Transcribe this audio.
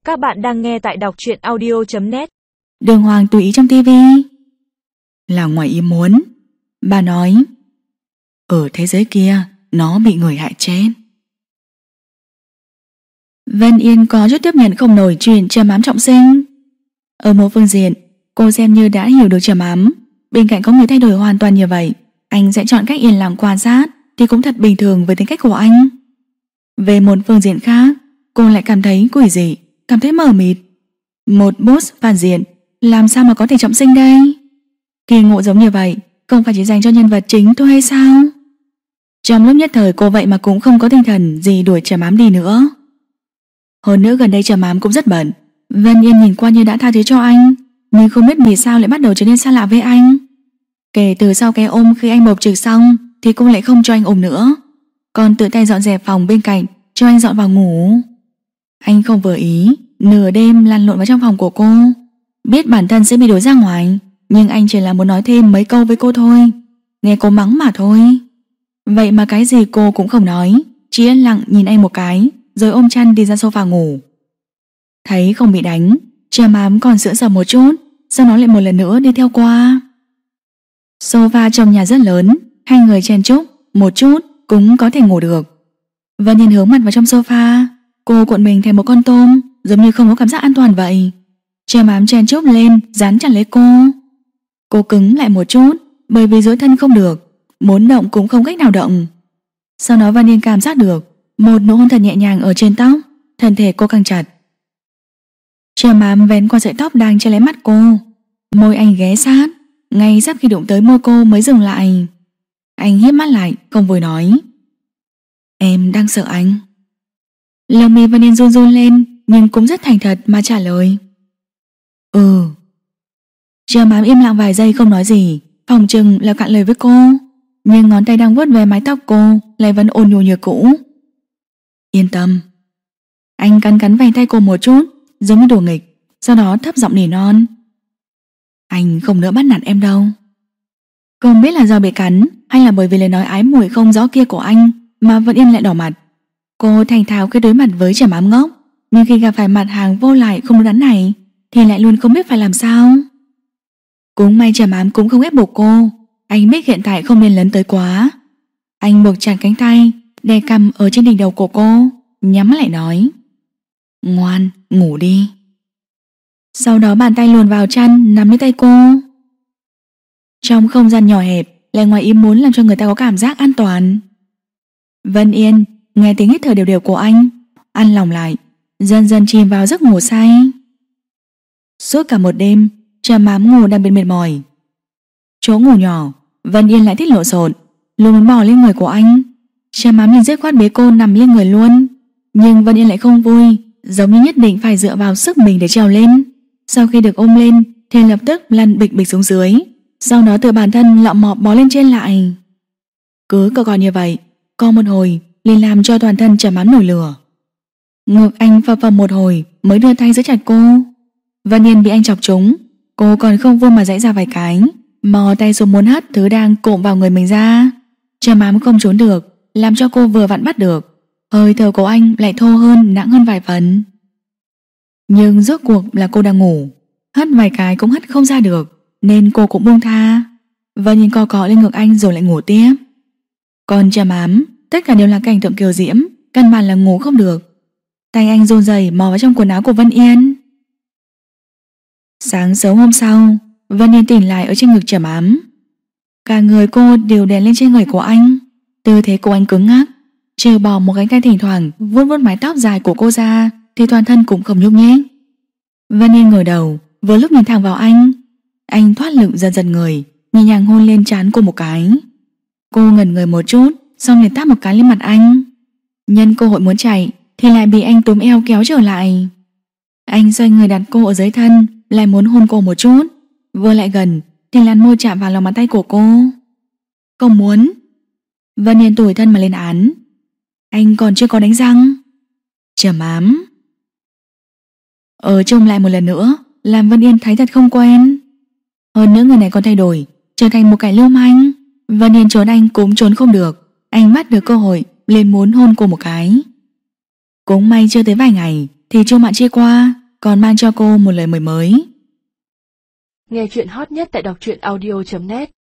Các bạn đang nghe tại đọc truyện audio.net. Đường Hoàng tùy ý trong tivi. Là ngoài ý muốn. Bà nói ở thế giới kia nó bị người hại chết. Vân Yên có chút tiếp nhận không nổi chuyện trầm ám trọng sinh. Ở một phương diện, cô xem như đã hiểu được trầm ám. Bên cạnh có người thay đổi hoàn toàn như vậy, anh sẽ chọn cách yên lặng quan sát thì cũng thật bình thường với tính cách của anh. Về một phương diện khác, cô lại cảm thấy quỷ dị, cảm thấy mờ mịt. Một boss phản diện làm sao mà có thể trọng sinh đây? Kỳ ngộ giống như vậy không phải chỉ dành cho nhân vật chính thôi hay sao? Trong lúc nhất thời cô vậy mà cũng không có tinh thần gì đuổi trầm ám đi nữa. Hơn nữa gần đây trầm ám cũng rất bận. Vân Yên nhìn qua như đã tha thứ cho anh, nhưng không biết vì sao lại bắt đầu trở nên xa lạ với anh. Kể từ sau cái ôm khi anh bộc trực xong thì cô lại không cho anh ôm nữa, còn tự tay dọn dẹp phòng bên cạnh cho anh dọn vào ngủ. Anh không vừa ý, nửa đêm lăn lộn vào trong phòng của cô. Biết bản thân sẽ bị đuổi ra ngoài, nhưng anh chỉ là muốn nói thêm mấy câu với cô thôi, nghe cô mắng mà thôi. Vậy mà cái gì cô cũng không nói, chỉ yên lặng nhìn anh một cái, rồi ôm chăn đi ra sofa ngủ. Thấy không bị đánh, trầm ám còn sững sờ một chút, sau đó lại một lần nữa đi theo qua. Sofa trong nhà rất lớn, hai người chen chúc một chút cũng có thể ngủ được. Vân Yên hướng mặt vào trong sofa, cô cuộn mình thành một con tôm, giống như không có cảm giác an toàn vậy. Trầm ám chen chúc lên, dán chặt lấy cô. Cô cứng lại một chút, bởi vì duỗi thân không được, muốn động cũng không cách nào động. Sau đó Vân Yên cảm giác được một nụ hôn thật nhẹ nhàng ở trên tóc, thân thể cô căng chặt. Trầm ám vén qua sợi tóc đang che lấy mắt cô, môi anh ghé sát, ngay sắp khi đụng tới môi cô mới dừng lại. Anh híp mắt lại, không vui nói: "Em đang sợ anh." Lông mi Vân Yên run run lên, nhưng cũng rất thành thật mà trả lời: "Ừ." Trầm ám im lặng vài giây không nói gì, phòng chừng là cạn lời với cô, nhưng ngón tay đang vuốt về mái tóc cô lại vẫn ôn nhu như cũ. "Yên tâm." Anh cắn vành tay cô một chút, giống như đùa nghịch, sau đó thấp giọng nỉ non: "Anh không nỡ bắt nạt em đâu." Không biết là do bị cắn hay là bởi vì lời nói ái muội không rõ kia của anh mà Vân Yên lại đỏ mặt. Cô thành thạo khi đối mặt với trầm ám ngốc, nhưng khi gặp phải mặt hàng vô lại không đúng đắn này thì lại luôn không biết phải làm sao. Cũng may trầm ám cũng không ép buộc cô, anh biết hiện tại không nên lấn tới quá. Anh buộc chặt cánh tay, đè cằm ở trên đỉnh đầu của cô, nhắm mắt lại nói: "Ngoan, ngủ đi." Sau đó bàn tay luồn vào chăn nắm lấy tay cô. Trong không gian nhỏ hẹp lại ngoài ý muốn làm cho người ta có cảm giác an toàn. Vân Yên nghe tiếng hít thở đều đều của anh, an lòng lại, dần dần chìm vào giấc ngủ say. Suốt cả một đêm, trầm ám ngủ đang bị mệt mỏi. Chỗ ngủ nhỏ, Vân Yên lại thích lộn xộn, luôn muốn bò lên người của anh. Trầm ám liền dứt khoát bế cô nằm lên người luôn, nhưng Vân Yên lại không vui, giống như nhất định phải dựa vào sức mình để trèo lên. Sau khi được ôm lên thì lập tức lăn bịch bịch xuống dưới, sau đó từ bản thân lọ mọ bò lên trên lại. Cứ cờ còn như vậy, co một hồi liền làm cho toàn thân trầm ám nổi lửa. Ngực anh phập phập một hồi mới đưa tay giữ chặt cô. Vân Yên bị anh chọc trúng, cô còn không vui mà giãy ra vài cái, mò tay xuống muốn hất thứ đang cộm vào người mình ra. Trầm ám không trốn được, làm cho cô vừa vặn bắt được. Hơi thở của anh lại thô hơn, nặng hơn vài phần. Nhưng rốt cuộc là cô đang ngủ, hất vài cái cũng hất không ra được, nên cô cũng buông tha. Vân Yên co cọ lên ngực anh rồi lại ngủ tiếp. Còn trầm ám, tất cả đều là cảnh tượng kiều diễm, căn bản là ngủ không được. Tay anh run rẩy mò vào trong quần áo của Vân Yên. Sáng sớm hôm sau, Vân Yên tỉnh lại ở trên ngực trầm ám. Cả người cô đều đè lên trên người của anh, tư thế của anh cứng ngắc, trừ bỏ một cánh tay thỉnh thoảng vuốt vuốt mái tóc dài của cô ra thì toàn thân cũng không nhúc nhích. Vân Yên ngửa đầu, vừa lúc nhìn thẳng vào anh thoát lực dần dần người, nhẹ nhàng hôn lên trán cô một cái. Cô ngẩn người một chút, xong liền tát một cái lên mặt anh. Nhân cơ hội muốn chạy thì lại bị anh túm eo kéo trở lại. Anh xoay người đặt cô ở dưới thân, lại muốn hôn cô một chút. Vừa lại gần thì làn môi chạm vào lòng bàn tay của cô. Không muốn. Vân Yên tủi thân mà lên án: "Anh còn chưa có đánh răng." Trầm ám ở chung lại một lần nữa làm Vân Yên thấy thật không quen. Hơn nữa người này còn thay đổi, trở thành một kẻ lưu manh. Vân Yên trốn anh cũng trốn không được, anh bắt được cơ hội liền muốn hôn cô một cái. Cũng may chưa tới vài ngày, thì Chu Mạn Chi qua còn mang cho cô một lời mời mới. Nghe chuyện hot nhất tại đọc truyện audio.net